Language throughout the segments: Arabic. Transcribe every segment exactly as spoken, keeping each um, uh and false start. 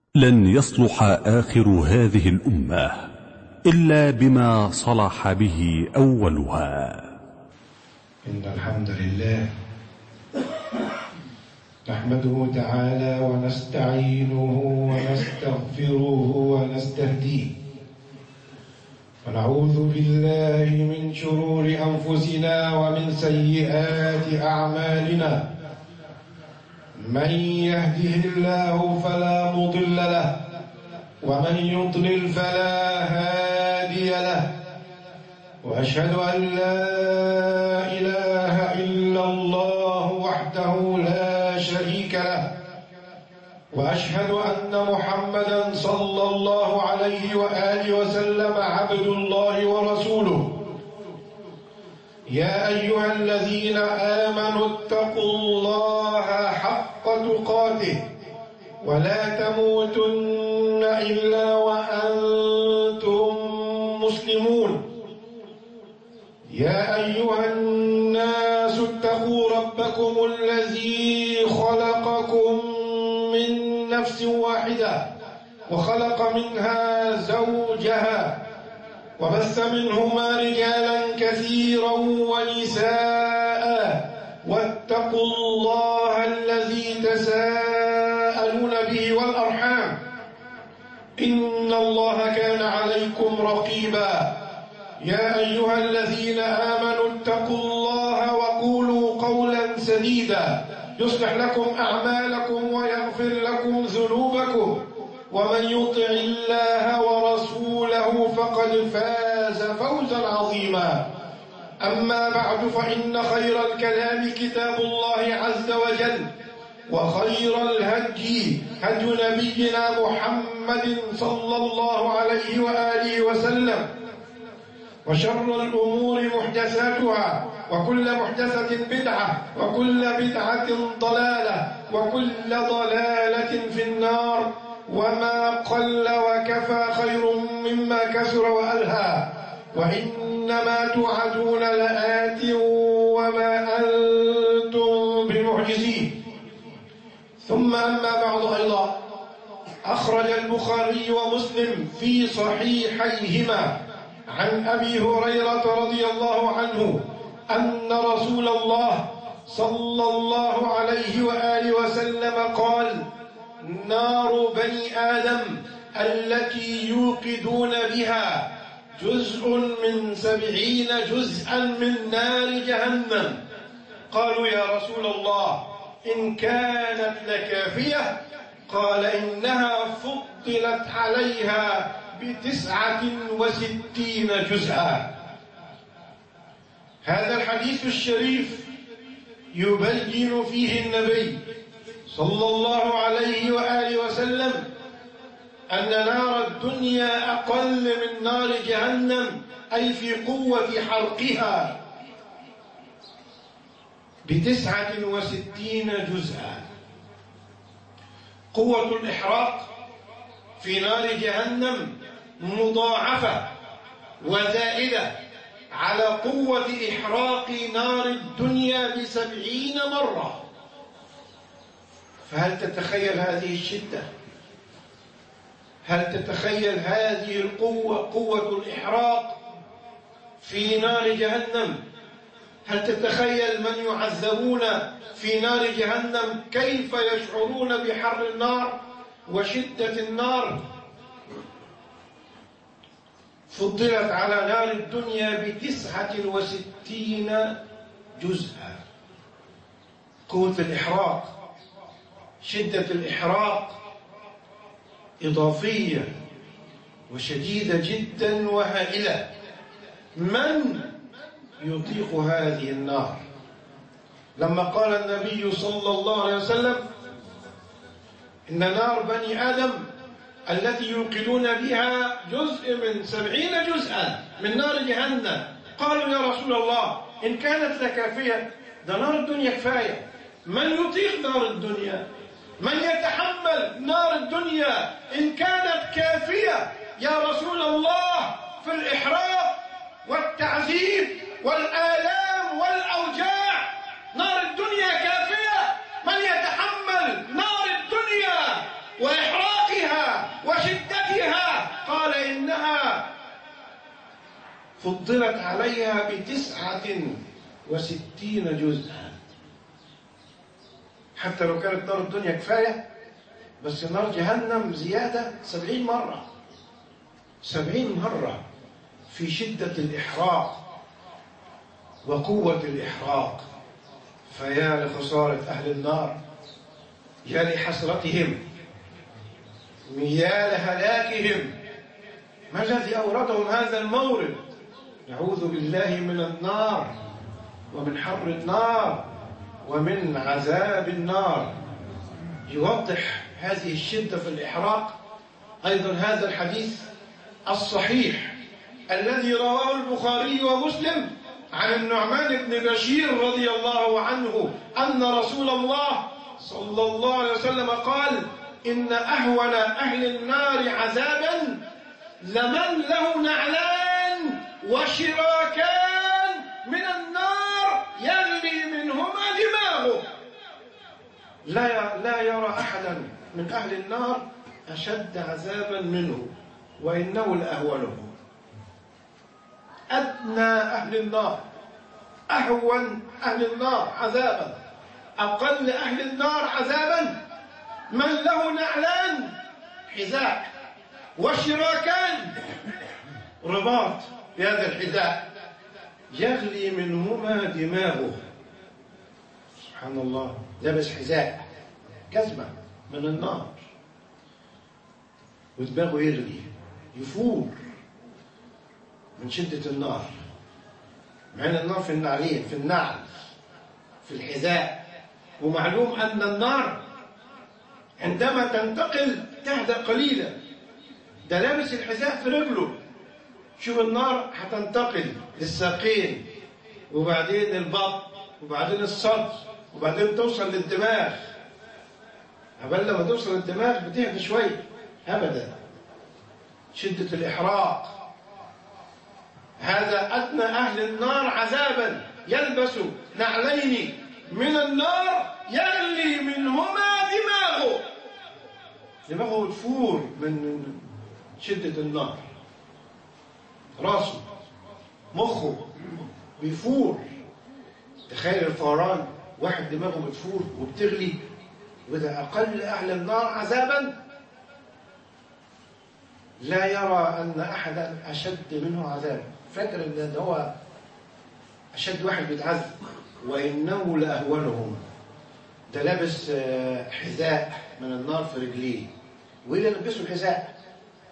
لن يصلح آخر هذه الأمة إلا بما صلح به أولها. إن الحمد لله نحمده تعالى ونستعينه ونستغفره ونستهديه، ونعوذ بالله من شرور أنفسنا ومن سيئات أعمالنا. من يهده الله فلا مضل له، ومن يضلل فلا هادي له، وأشهد أن لا إله إلا الله وحده لا شريك له، وأشهد أن محمدًا صلى الله عليه وآله وسلم عبد الله ورسوله. يا أيها الذين آمنوا اتقوا الله حق تقاته ولا تموتن إلا وأنتم مسلمون. يا أيها الناس اتقوا ربكم الذي خلقكم من نفس واحدة وخلق منها زوجها وبث منهما رجالا كثيرا ونساء، واتقوا الله الذي تساءلون به والأرحام إن الله كان عليكم رقيبا. يا أيها الذين آمنوا اتقوا الله وقولوا قولا سديدا يصلح لكم أعمالكم ويغفر لكم ذنوبكم، ومن يطع الله ورسوله فقد فاز فوزا عظيما. أما بعد، فإن خير الكلام كتاب الله عز وجل، وخير الهدي هدي نبينا محمد صلى الله عليه وآله وسلم، وشر الأمور محدثاتها، وكل محدثة بدعة، وكل بدعة ضلالة، وكل ضلالة في النار. وما قل وكفى خير مما كثر وألهى، وإنما توعدون لآت وما أنتم بمعجزين. ثم أما بعد، أيضا أخرج البخاري ومسلم في صحيحيهما عن أبي هريرة رضي الله عنه أن رسول الله صلى الله عليه وآله وسلم قال: نار بني آدم التي يوقدون بها جزء من سبعين جزءا من نار جهنم. قالوا: يا رسول الله، إن كانت لكافية؟ قال: إنها فضلت عليها بتسعة وستين جزءا. هذا الحديث الشريف يبين فيه النبي صلى الله عليه وآله وسلم أن نار الدنيا أقل من نار جهنم، أي في قوة حرقها، بتسعة وستين جزءا. قوة الإحراق في نار جهنم مضاعفة وزائدة على قوة إحراق نار الدنيا بسبعين مرة. فهل تتخيل هذه الشدة؟ هل تتخيل هذه القوة، قوة الإحراق في نار جهنم؟ هل تتخيل من يعذبون في نار جهنم كيف يشعرون بحر النار وشدة النار؟ فضلت على نار الدنيا بتسعة وستين جزءا. قوة الإحراق، شدة الإحراق إضافية وشديدة جدا وهائلة. من يطيق هذه النار؟ لما قال النبي صلى الله عليه وسلم إن نار بني آدم التي يوقدون بها جزء من سبعين جزءا من نار جهنم، قالوا: يا رسول الله، إن كانت لكافية؟ ده نار الدنيا كفاية. من يطيق نار الدنيا؟ من يتحمل نار الدنيا إن كانت كافية يا رسول الله في الإحراق والتعذيب والآلام والأوجاع؟ نار الدنيا كافية؟ من يتحمل نار الدنيا وإحراقها فضلت عليها بتسعة وستين جزءا. حتى لو كانت نار الدنيا كفاية، بس نار جهنم زيادة سبعين مرة، سبعين مرة في شدة الإحراق وقوة الإحراق. فيا لخسارة أهل النار، يا لحسرتهم، يا لهلاكهم. ما الذي أوردهم هذا المورد؟ نعوذ بالله من النار ومن حر النار ومن عذاب النار. يوضح هذه الشدة في الإحراق أيضا هذا الحديث الصحيح الذي رواه البخاري ومسلم عن النعمان بن بشير رضي الله عنه أن رسول الله صلى الله عليه وسلم قال: إن أهون أهل النار عذابا لمن له نعلان وشراكان من النار يغلي منهما دماغه. لا لا يرى أحدا من أهل النار أشد عذابا منه، وإنه لأهونه. أدنى أهل النار، أهون أهل النار عذابا، أقل أهل النار عذابا من له نعلان حذاء وشراكان رباط في هذا الحذاء يغلي منهما دماغه. سبحان الله، لابس حذاء جزمة من النار ودماغه يغلي يفور من شدة النار، مع أن النار في النعلين، في النعل، في الحذاء. ومعلوم أن النار عندما تنتقل تهدأ قليلا. ده لابس الحذاء في رجله، شوف النار هتنتقل للساقين وبعدين البطن وبعدين الصدر وبعدين توصل للدماغ. قبل لما توصل للدماغ بتهدى شوية أبدا، شدة الإحراق. هذا أدنى أهل النار عذابا، يلبس نعلين من النار يغلي منهما دماغه، دماغه تفور من شدة النار، راسه مخه بيفور. تخيل الفوران، واحد دماغه بتفور وبتغلي، وده أقل أهل النار عذابا لا يرى أن أحدا أشد منه عذابا. فاكر أن هو أشد واحد بيتعذب، وإنه لأهونهم. ده لابس حذاء من النار في رجليه، وإلا لبسوا الحذاء،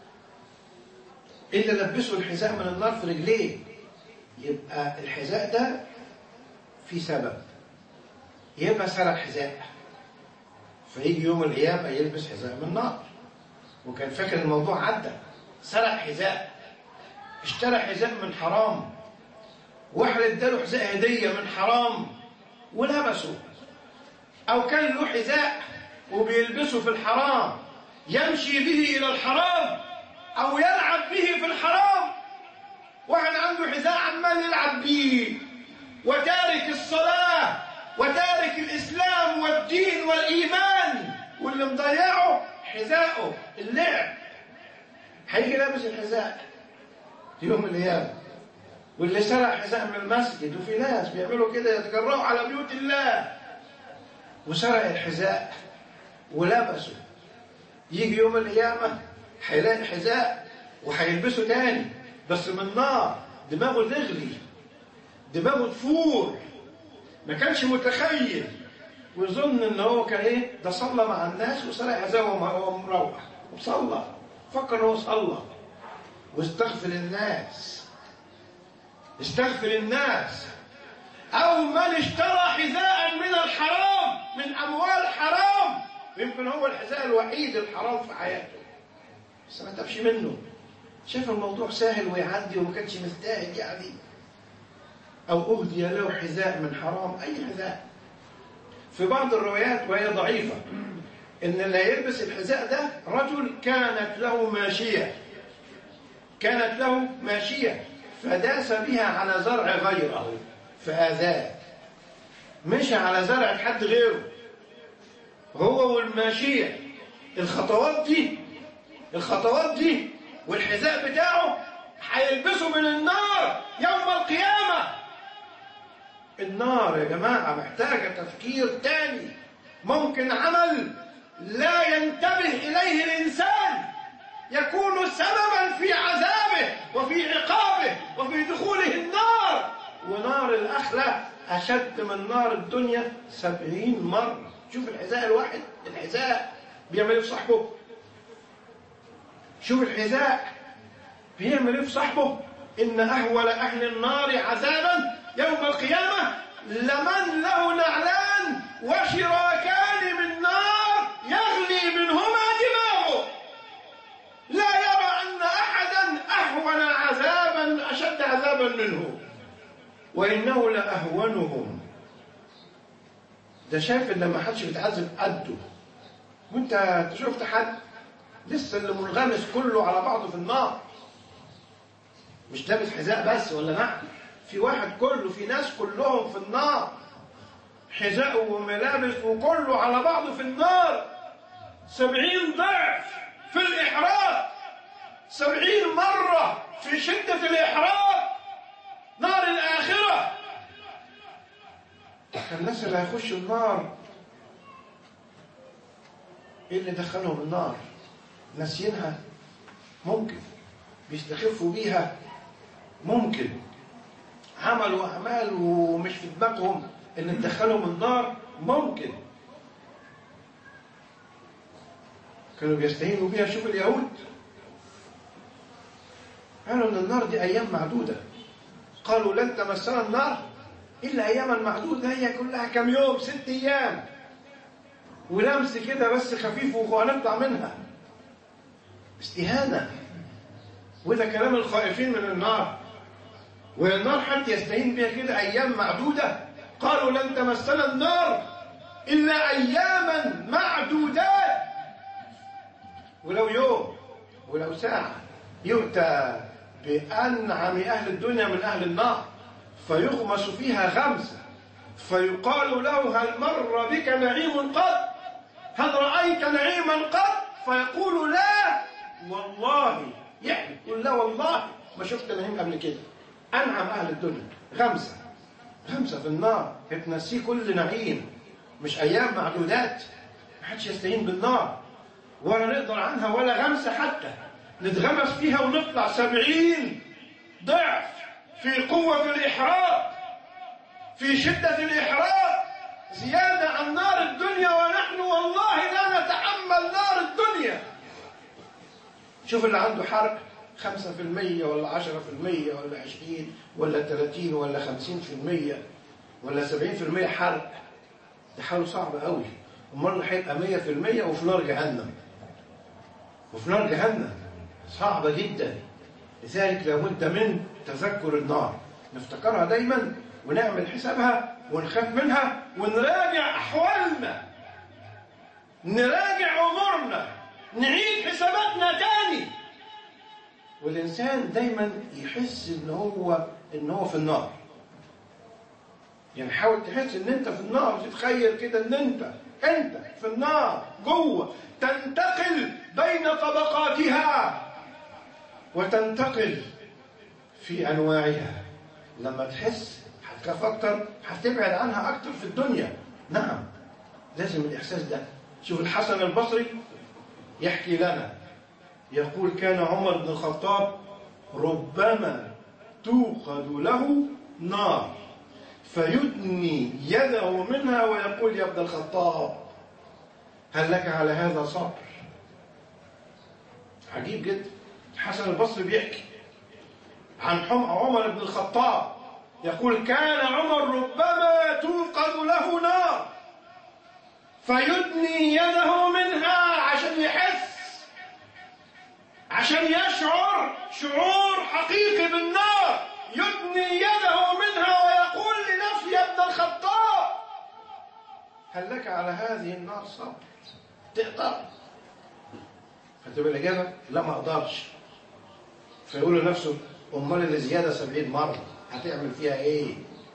إلا لبسوا الحذاء من النار في رجليه. يبقى الحذاء ده في سبب، يبقى سرق حذاء فيجي يوم القيامة يلبس حذاء من النار، وكان فاكر الموضوع عدى. سرق حذاء، اشترى حذاء من حرام، واحد اداله حذاء هدية من حرام ولبسه، أو كان له حذاء وبيلبسه في الحرام يمشي به إلى الحرام أو يلعب به في الحرام. واحد عنده حذاء عمال يلعب به وتارك الصلاة وتارك الإسلام والدين والإيمان، واللي مضيعه حذاءه اللعب. هيجي لابس الحذاء يوم القيامة. واللي سرق حذاء من المسجد، وفي ناس بيعملوا كده يتجرؤوا على بيوت الله، وسرق الحذاء ولبسه، يجي يوم القيامة هيلاقي الحذاء وهيلبسه تاني بس من نار، دماغه تغلي، دماغه تفور. ما كانش متخيل ويظن ان هو كان ايه، ده صلى مع الناس وسرق حذاء وهو مروح وصلى، فكر هو صلى واستغفر الناس، استغفر الناس. او من اشترى حذاء من الحرام، من اموال حرام، ويمكن هو الحذاء الوحيد الحرام في حياته بس ما تبش منه، شاف الموضوع سهل ويعدي وما كانش مستاهل يعني. او اهدي له حذاء من حرام، اي حذاء. في بعض الروايات وهي ضعيفه ان اللي يلبس الحذاء ده رجل كانت له ماشيه، كانت له ماشيه فداس بها على زرع غيره فآذاه، مشى على زرع حد غيره هو والماشيه. الخطوات دي الخطوات دي والحذاء بتاعه هيلبسوا من النار يوم القيامة. النار يا جماعة محتاجة تفكير تاني. ممكن عمل لا ينتبه إليه الإنسان يكون سببا في عذابه وفي عقابه وفي دخوله النار. ونار الآخرة أشد من نار الدنيا سبعين مرة. شوف الحذاء الواحد، الحذاء بيعمل ايه في صاحبه؟ شوف الحذاء بيعمل ايه في صاحبه؟ إن أهول أهل النار عذابا يوم القيامة لمن له نعلان وشراكان من نار يغلي منهما دماغه، لا يرى أن أحدا أهون عذابا أشد عذابا منه، وإنه لأهونهم. ده شايف إن ما حدش بيتعذب قده. وأنت شفت حد؟ لسه اللي منغمس كله على بعضه في النار، مش لابس حذاء بس ولا نعم، في واحد كله، في ناس كلهم في النار، حذاء وملابس وكله على بعضه في النار. سبعين ضعف في الإحراق، سبعين مرة في شدة الإحراق. نار الآخرة. الناس اللي هيخشوا النار ايه اللي دخلهم النار؟ ناسينها؟ ممكن. بيستخفوا بيها؟ ممكن. عملوا أعمال ومش في دماغهم اللي دخلهم النار؟ ممكن. كانوا بيستهينوا بيها. شوف اليهود قالوا ان النار دي ايام معدودة. قالوا لن تمسنا النار الا اياما معدودة. هي كلها كم يوم، ست ايام ولمس كده بس خفيف وهنطلع منها. استهانة. وده كلام الخائفين من النار. والنار حتى يستهين بها كده ايام معدودة. قالوا لن تمسنا النار الا اياما معدودات. ولو يوم ولو ساعة يؤتى بأنعم أهل الدنيا من أهل النار فيغمس فيها غمسة فيقال له هل مر بك نعيم قط؟ هل رأيت نعيما قط؟ فيقول لا والله. يعني يقول لا والله ما شفت نعيم قبل كده. أنعم أهل الدنيا غمسة، غمسة في النار بتنسيه كل نعيم. مش أيام معدودات. ما حدش يستهين بالنار ولا نقدر عنها ولا غمسة حتى. نتغمس فيها ونطلع سبعين ضعف في قوة الإحراق، في شدة الإحراق، زيادة عن نار الدنيا. ونحن والله لا نتحمل نار الدنيا. شوف اللي عنده حرق خمسة في المية ولا عشرة في المية ولا عشرين ولا ثلاثين ولا خمسين في المية ولا سبعين في المية حرق، ده حاله صعب قوي. أمال هيبقى مية في المية وفي نار جهنم. وفي نار جهنم صعبة جدا. لذلك لابد من تذكر النار، نفتكرها دايما ونعمل حسابها ونخاف منها ونراجع أحوالنا، نراجع أمورنا، نعيد حساباتنا تاني. والإنسان دايما يحس إن هو إن هو في النار. يعني حاول تحس إن أنت في النار، تتخيل كده إن أنت أنت في النار جوه، تنتقل بين طبقاتها وتنتقل في أنواعها. لما تحس هتخاف أكتر، هتبعد عنها أكتر في الدنيا. نعم لازم الإحساس ده. شوف الحسن البصري يحكي لنا يقول كان عمر بن الخطاب ربما توقد له نار فيدني يده منها ويقول يا ابن الخطاب هل لك على هذا صبر؟ عجيب جدا. الحسن البصري بيحكي عن عمر بن الخطاب يقول كان عمر ربما توقد له نار فيدني يده منها عشان يحس، عشان يشعر شعور حقيقي بالنار. يدني يده منها ويقول لنفسه يا ابن الخطاب هل لك على هذه النار صبر؟ تقدر؟ فتبقى الإجابة لا ما أقدرش. فيقول لنفسه أمال اللي زيادة سبعين مرة هتعمل فيها إيه؟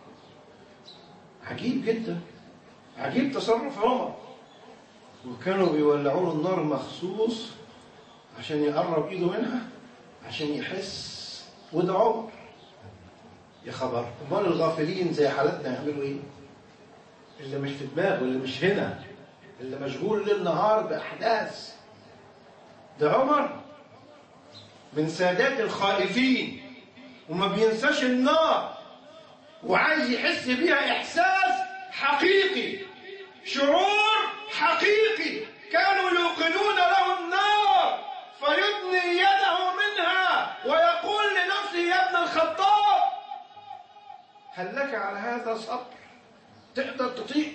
عجيب جدا. عجيب تصرف عمر. وكانوا بيولعوا له النار مخصوص عشان يقرب إيده منها، عشان يحس وده عمر. يا خبر، امال الغافلين زي حالتنا يعملوا ايه؟ اللي مش في دماغه، اللي مش هنا، اللي مشغول ليل نهار باحداث. ده عمر من سادات الخائفين، وما بينساش النار، وعايز يحس بيها احساس حقيقي، شعور حقيقي. كانوا يوقدون له النار فيدني يده منها ويقول لنفسه يا ابن الخطاب هل لك على هذا صبر؟ تقدر تطيق؟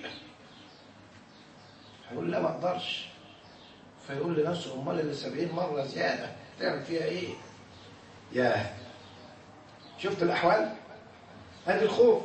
هيقول لا ما اقدرش. فيقول لنفسه امال اللي سبعين مره زياده تعمل فيها ايه؟ ياه، شفت الاحوال؟ ادي الخوف.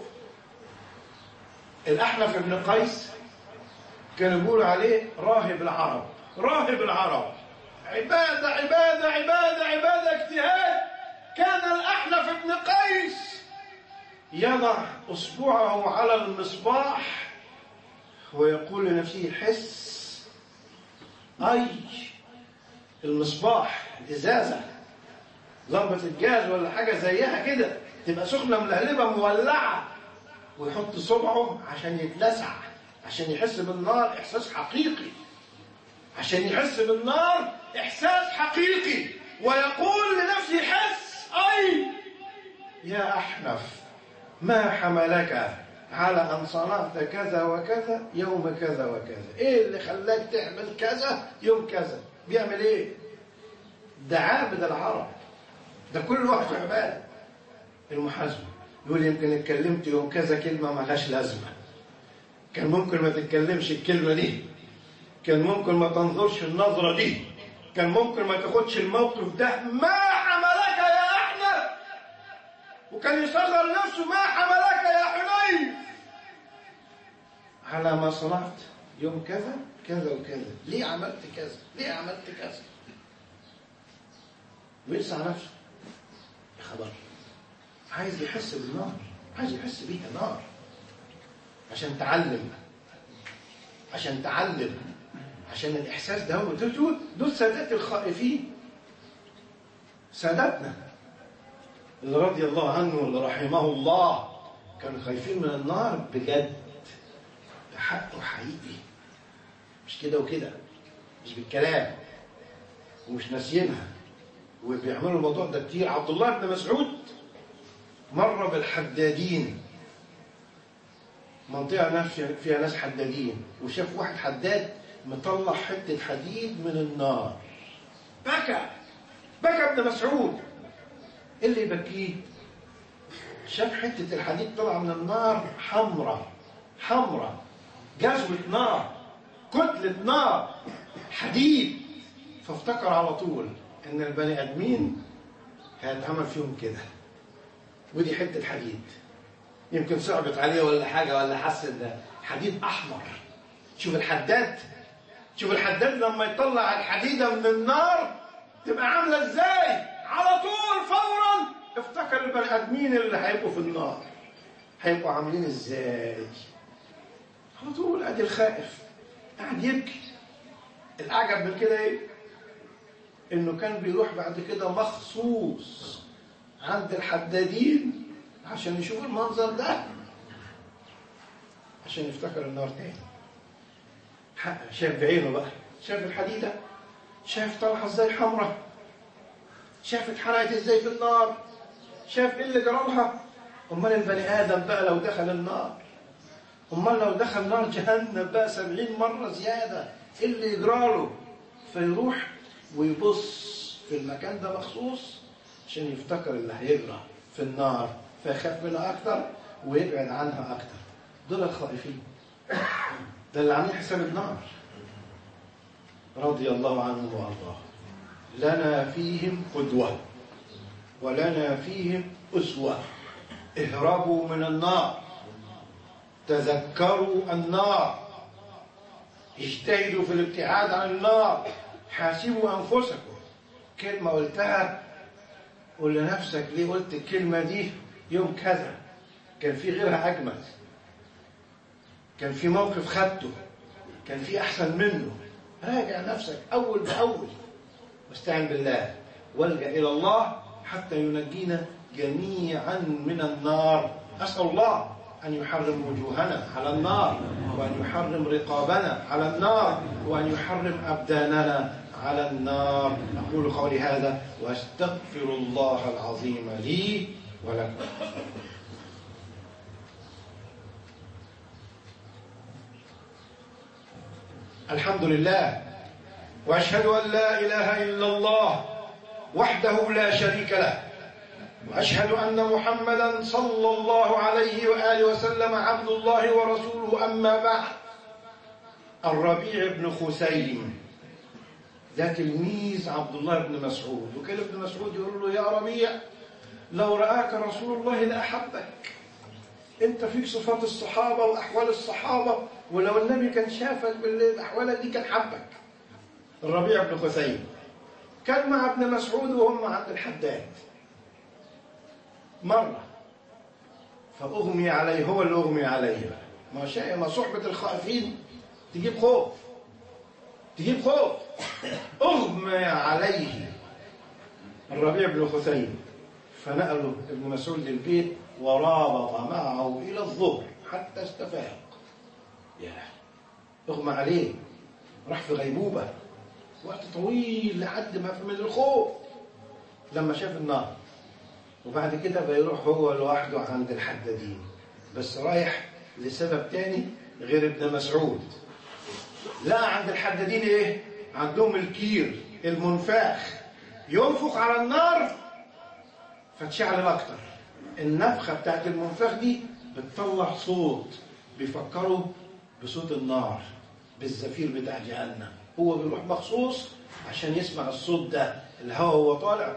الاحنف بن قيس كانوا يقولوا عليه راهب العرب. راهب العرب، عباده عباده عباده عباده، اجتهاد. كان الاحنف بن قيس يضع اصبعه على المصباح ويقول لنفسه حس. اي المصباح، الازازه، لمبه الجاز ولا حاجه زيها كده، تبقى سخنه ملهلبه مولعه، ويحط صبعه عشان يتلسع، عشان يحس بالنار احساس حقيقي، عشان يحس بالنار احساس حقيقي، ويقول لنفسه حس. اي يا احنف ما حملك على ان صنعت كذا وكذا يوم كذا وكذا؟ ايه اللي خلاك تعمل كذا يوم كذا؟ بيعمل ايه؟ ده عابد العرب، ده كل واحد في عباده. المحاسبه يقول يمكن اتكلمت يوم كذا كلمه مالهاش لازمه، كان ممكن ما تتكلمش الكلمه دي، كان ممكن ما تنظرش النظره دي، كان ممكن ما تاخدش الموقف ده. ما حملك يا احنف؟ وكان يصغر نفسه، ما حملك يا حنيف على ما صنعت يوم كذا كذا وكذا؟ ليه عملت كذا؟ ليه عملت كذا؟ ويسعى نفسه. يا خبر، عايز يحس بالنار، عايز يحس بيها نار، عشان تعلم، عشان تعلم، عشان الإحساس ده. هو دول دول سادات الخائفين، ساداتنا اللي رضي الله عنه واللي رحمه الله، كانوا خايفين من النار بجد، بحق وحقيقي، مش كده وكده، مش بالكلام، ومش ناسيينها، وبيعملوا الموضوع ده كتير. عبد الله بن مسعود مر بالحدادين، منطقة ناس فيها ناس حدادين، وشاف واحد حداد مطلع حتة حديد من النار، بكى بكى ابن مسعود. ايه اللي يبكيه؟ شاف حتة الحديد طلع من النار حمرة حمرة، جزوة نار، كتلة نار، حديد. فافتكر على طول ان البني ادمين هيتعمل فيهم كده، ودي حتة حديد يمكن صعبت عليه ولا حاجة، ولا حس ان حديد احمر. شوف الحداد، شوف الحداد لما يطلع الحديدة من النار تبقى عاملة ازاي. على طول فورا افتكر البني ادمين اللي هيبقوا في النار هيبقوا عاملين ازاي. على طول ادي الخائف قاعد يبكي. الاعجب من كده ايه؟ انه كان بيروح بعد كده مخصوص عند الحدادين عشان يشوف المنظر ده، عشان يفتكر النار تاني. شاف بعينه بقى، شاف الحديدة، شاف طلعها ازاي حمرة، شاف اتحرقت ازاي في النار، شاف ايه اللي جرالها. امال البني ادم بقى لو دخل النار، امال لو دخل نار جهنم بقى سبعين مرة زيادة، ايه اللي يجراله؟ فيروح ويبص في المكان ده مخصوص عشان يفتكر اللي هيجرى في النار، فيخاف منها اكتر ويبعد عنها اكتر. دول الخائفين، ده اللي عاملين حساب النار. رضي الله عنه وارضاه. لنا فيهم قدوة ولنا فيهم أسوة. اهربوا من النار، تذكروا النار، اجتهدوا في الابتعاد عن النار، حاسبوا أنفسكم. كلمة قلتها قول لنفسك ليه قلت الكلمة دي يوم كذا؟ كان في غيرها أجمل، كان في موقف خدته، كان في أحسن منه. راجع نفسك أول بأول، واستعن بالله والجأ إلى الله حتى ينجينا جميعا من النار. أسأل الله أن يحرم وجوهنا على النار، وأن يحرم رقابنا على النار، وأن يحرم أبداننا على النار. أقول قولي هذا وأستغفر الله العظيم لي ولكم. الحمد لله، وأشهد أن لا إله إلا الله وحده لا شريك له، وأشهد أن محمدا صلى الله عليه وآله وسلم عبد الله ورسوله. أما بعد، الربيع بن خثيم ده تلميذ عبد الله بن مسعود، وكان ابن مسعود يقول له: يا ربيع، لو رآك رسول الله لأحبك. انت فيك صفات الصحابة وأحوال الصحابة، ولو النبي كان شافك بالأحوال دي كان حبك. الربيع بن خثيم كان مع ابن مسعود وهم عند الحداد مرة، فأغمي عليه، هو اللي أغمي عليه. ما شاء ما صحبة الخائفين تجيب خوف، تجيب خوف. أغمي عليه الربيع بن خثيم، فنقلوا ابن مسعود للبيت ورابط معه إلى الظهر حتى استفاق. ياه، أغمى عليه، راح في غيبوبة وقت طويل لحد ما من الخوف لما شاف النار. وبعد كده بيروح هو لوحده عند الحدادين، بس رايح لسبب تاني غير ابن مسعود. لا، عند الحدادين ايه؟ عندهم الكير المنفاخ، ينفخ على النار فتشعل اكتر. النفخه بتاعت المنفاخ دي بتطلع صوت بيفكروا بصوت النار، بالزفير بتاع جهنم. هو بيروح مخصوص عشان يسمع الصوت ده، الهواء هو طالع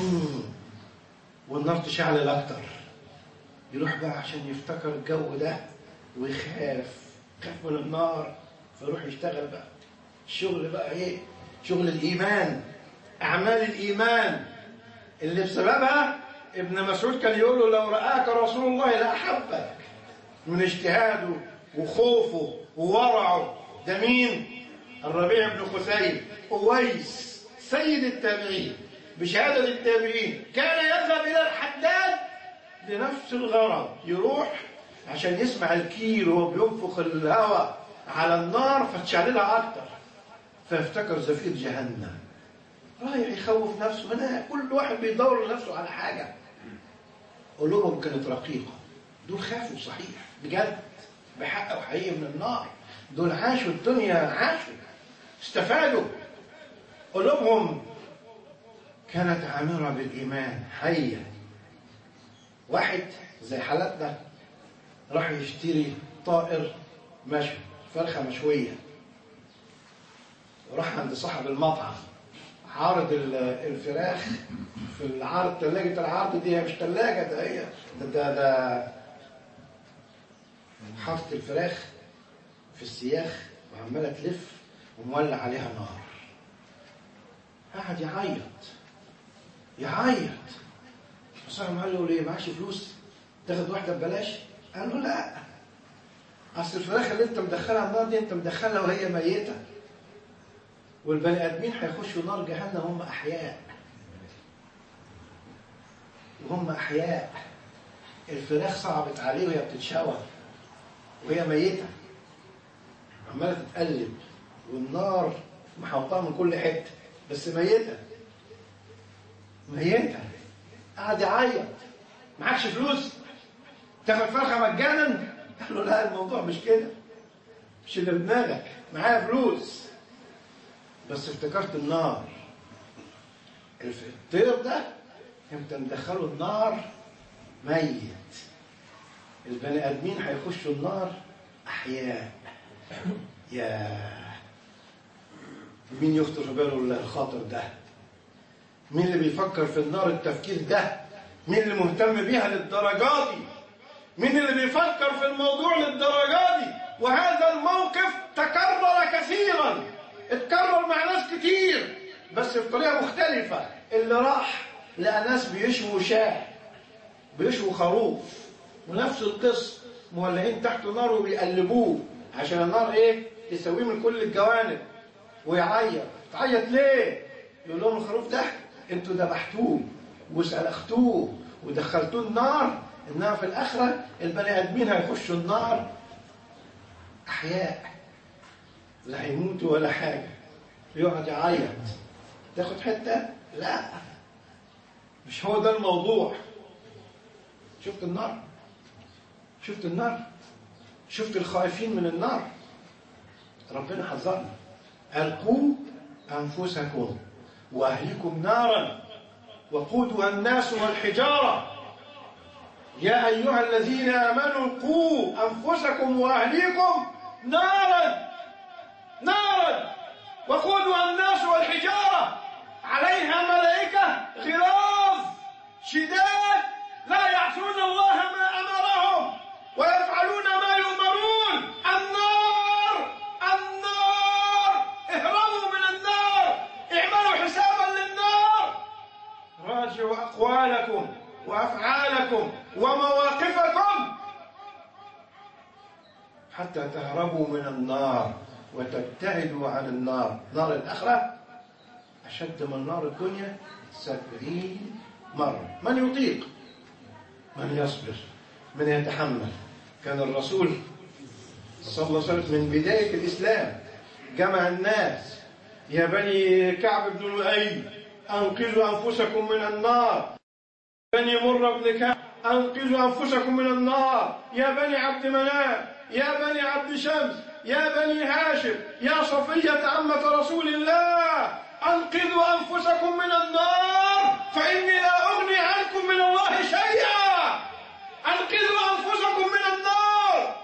والنار تشعل اكتر. يروح بقى عشان يفتكر الجو ده ويخاف، خاف من النار، فيروح يشتغل بقى الشغل بقى ايه؟ شغل الايمان، اعمال الايمان اللي بسببها ابن مسعود كان يقول له: لو رآك رسول الله لأحبك. من اجتهاده وخوفه وورعه. ده مين؟ الربيع بن خثيم أويس سيد التابعين بشهادة التابعين. كان يذهب إلى الحداد لنفس الغرض، يروح عشان يسمع الكير وهو بينفخ الهواء على النار فتشعللها أكتر، فيفتكر زفير جهنم. رايح يخوف نفسه. هنا كل واحد بيدور لنفسه على حاجة. قلوبهم كانت رقيقة. دول خافوا صحيح بجد بحق وحقيقي من النار. دول عاشوا الدنيا، عاشوا، استفادوا. قلوبهم كانت عامرة بالإيمان حية. واحد زي حالتنا راح يشتري طائر مشوي، فرخة مشوية، وراح عند صاحب المطعم عارض الفراخ في العارض، ثلاجة العرض دي مش ثلاجة، ده هي ده ده, ده حاطط الفراخ في السياخ وعمالة تلف ومولع عليها نار. قاعد يعيط يعيط. صاحبه قال له: ليه معكش فلوس تاخد واحدة ببلاش؟ قال له: لا، اصل الفراخ اللي انت مدخلها النار دي انت مدخلها وهي ميتة، والبني ادمين هيخشوا نار جهنم هم احياء، وهم احياء. الفراخ صعبت عليه وهي بتتشوى وهي ميتة، عمالة تتقلب، والنار محوطاها من كل حتة، بس ميتة ميتة. قعد يعيط: معكش فلوس تاخد فرخة مجانا؟ قال له: لا، الموضوع مش كده، مش اللي بدماغك، معايا فلوس، بس افتكرت النار. الطير ده انت مدخله النار ميت، البني ادمين هيخشوا النار احياء. يا مين يخطر في باله الخاطر ده؟ مين اللي بيفكر في النار التفكير ده؟ مين اللي مهتم بيها للدرجات دي؟ مين اللي بيفكر في الموضوع للدرجات دي؟ وهذا الموقف تكرر كثيرا، اتكرر مع ناس كتير بس بطريقة مختلفة. اللي راح لقى ناس بيشووا شاه، بيشووا خروف، ونفس القصة، مولعين تحت نار وبيقلبوه عشان النار ايه؟ تسويه من كل الجوانب. ويعيط. تعيط ليه؟ يقول لهم: الخروف ده انتوا ذبحتوه وسلختوه ودخلتوه النار، إنما في الآخرة البني آدمين هيخشوا النار أحياء، لا هيموتوا ولا حاجة. يقعد يعيط تاخد حتة، لا مش هو ده الموضوع. شفت النار؟ شفت النار؟ شفت الخائفين من النار؟ ربنا حذرنا، ألقوا أنفسكم وأهلكم نارا وقودها الناس والحجارة يا أيها الذين آمنوا قوا أنفسكم وأهليكم نارا نارا وقودها الناس والحجارة عليها ملائكة غلاظ شداد لا يعصون الله ما أمرهم ويفعلون ما يؤمرون. النار النار، اهربوا من النار، اعملوا حسابا للنار، راجعوا أقوالكم وأفعالكم ومواقفكم حتى تهربوا من النار وتبتعدوا عن النار. نار الآخرة أشد من نار الدنيا سبعين مرة. من يطيق؟ من يصبر؟ من يتحمل؟ كان الرسول صلى الله عليه وسلم من بداية الإسلام جمع الناس: يا بني كعب بن لؤي أنقذوا أنفسكم من النار، بني مرة بن كعب أنقذوا أنفسكم من النار، يا بني عبد مناف، يا بني عبد شمس، يا بني هاشم، يا صفية عمة رسول الله، أنقذوا أنفسكم من النار فإني لا أغني عنكم من الله شيئا. أنقذوا أنفسكم من النار.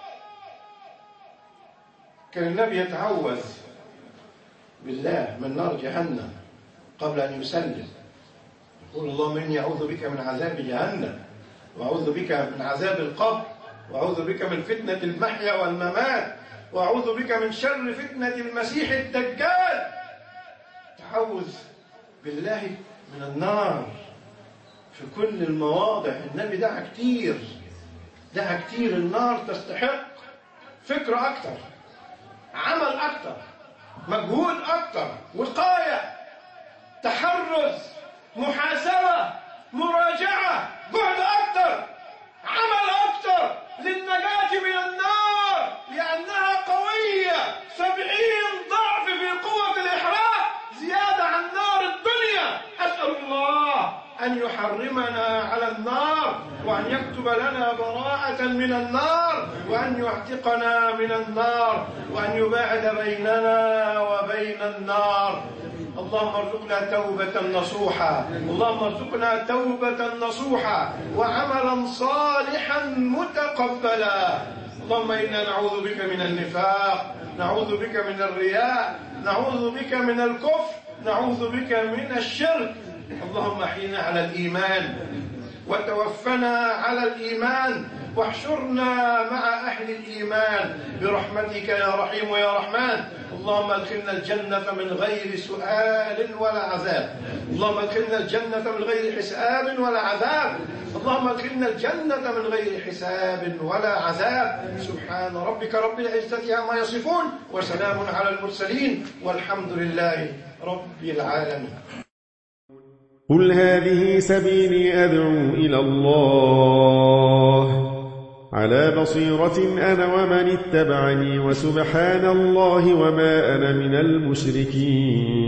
كان النبي يتعوذ بالله من نار جهنم قبل أن يسلم، يقول: اللهم إني أعوذ بك من عذاب جهنم، وأعوذ بك من عذاب القبر، وأعوذ بك من فتنة المحيا والممات، وأعوذ بك من شر فتنة المسيح الدجال. تعوذ بالله من النار في كل المواضع. النبي دعا كتير دعا كتير. النار تستحق فكرة أكتر، عمل أكتر، مجهود أكتر، وقاية، تحرز، محاسبة، مراجعة، جهد أكتر، عمل أكتر للنجاة من النار، لأنها قوية سبعين ضعف في قوة الإحراق زيادة عن نار الدنيا. أسأل الله أن يحرمنا على النار، وأن يكتب لنا براءة من النار، وأن يعتقنا من النار، وأن يباعد بيننا وبين النار. اللهم ارزقنا توبة نصوحا، اللهم ارزقنا توبة نصوحا وعملا صالحا متقبلا. اللهم إنا نعوذ بك من النفاق، نعوذ بك من الرياء، نعوذ بك من الكفر، نعوذ بك من الشرك. اللهم احينا على الإيمان وتوفنا على الإيمان، واحشرنا مع أهل الإيمان برحمتك يا رحيم يا رحمن. اللهم ادخلنا الجنة من غير سؤال ولا عذاب، اللهم ادخلنا الجنة من غير حساب ولا عذاب، اللهم ادخلنا الجنة من غير حساب ولا عذاب. سبحان ربك رب العزة عما يصفون، وسلام على المرسلين، والحمد لله رب العالمين. قل هذه سبيلي أدعو إلى الله على بصيرة أنا ومن اتبعني، وسبحان الله وما أنا من المشركين.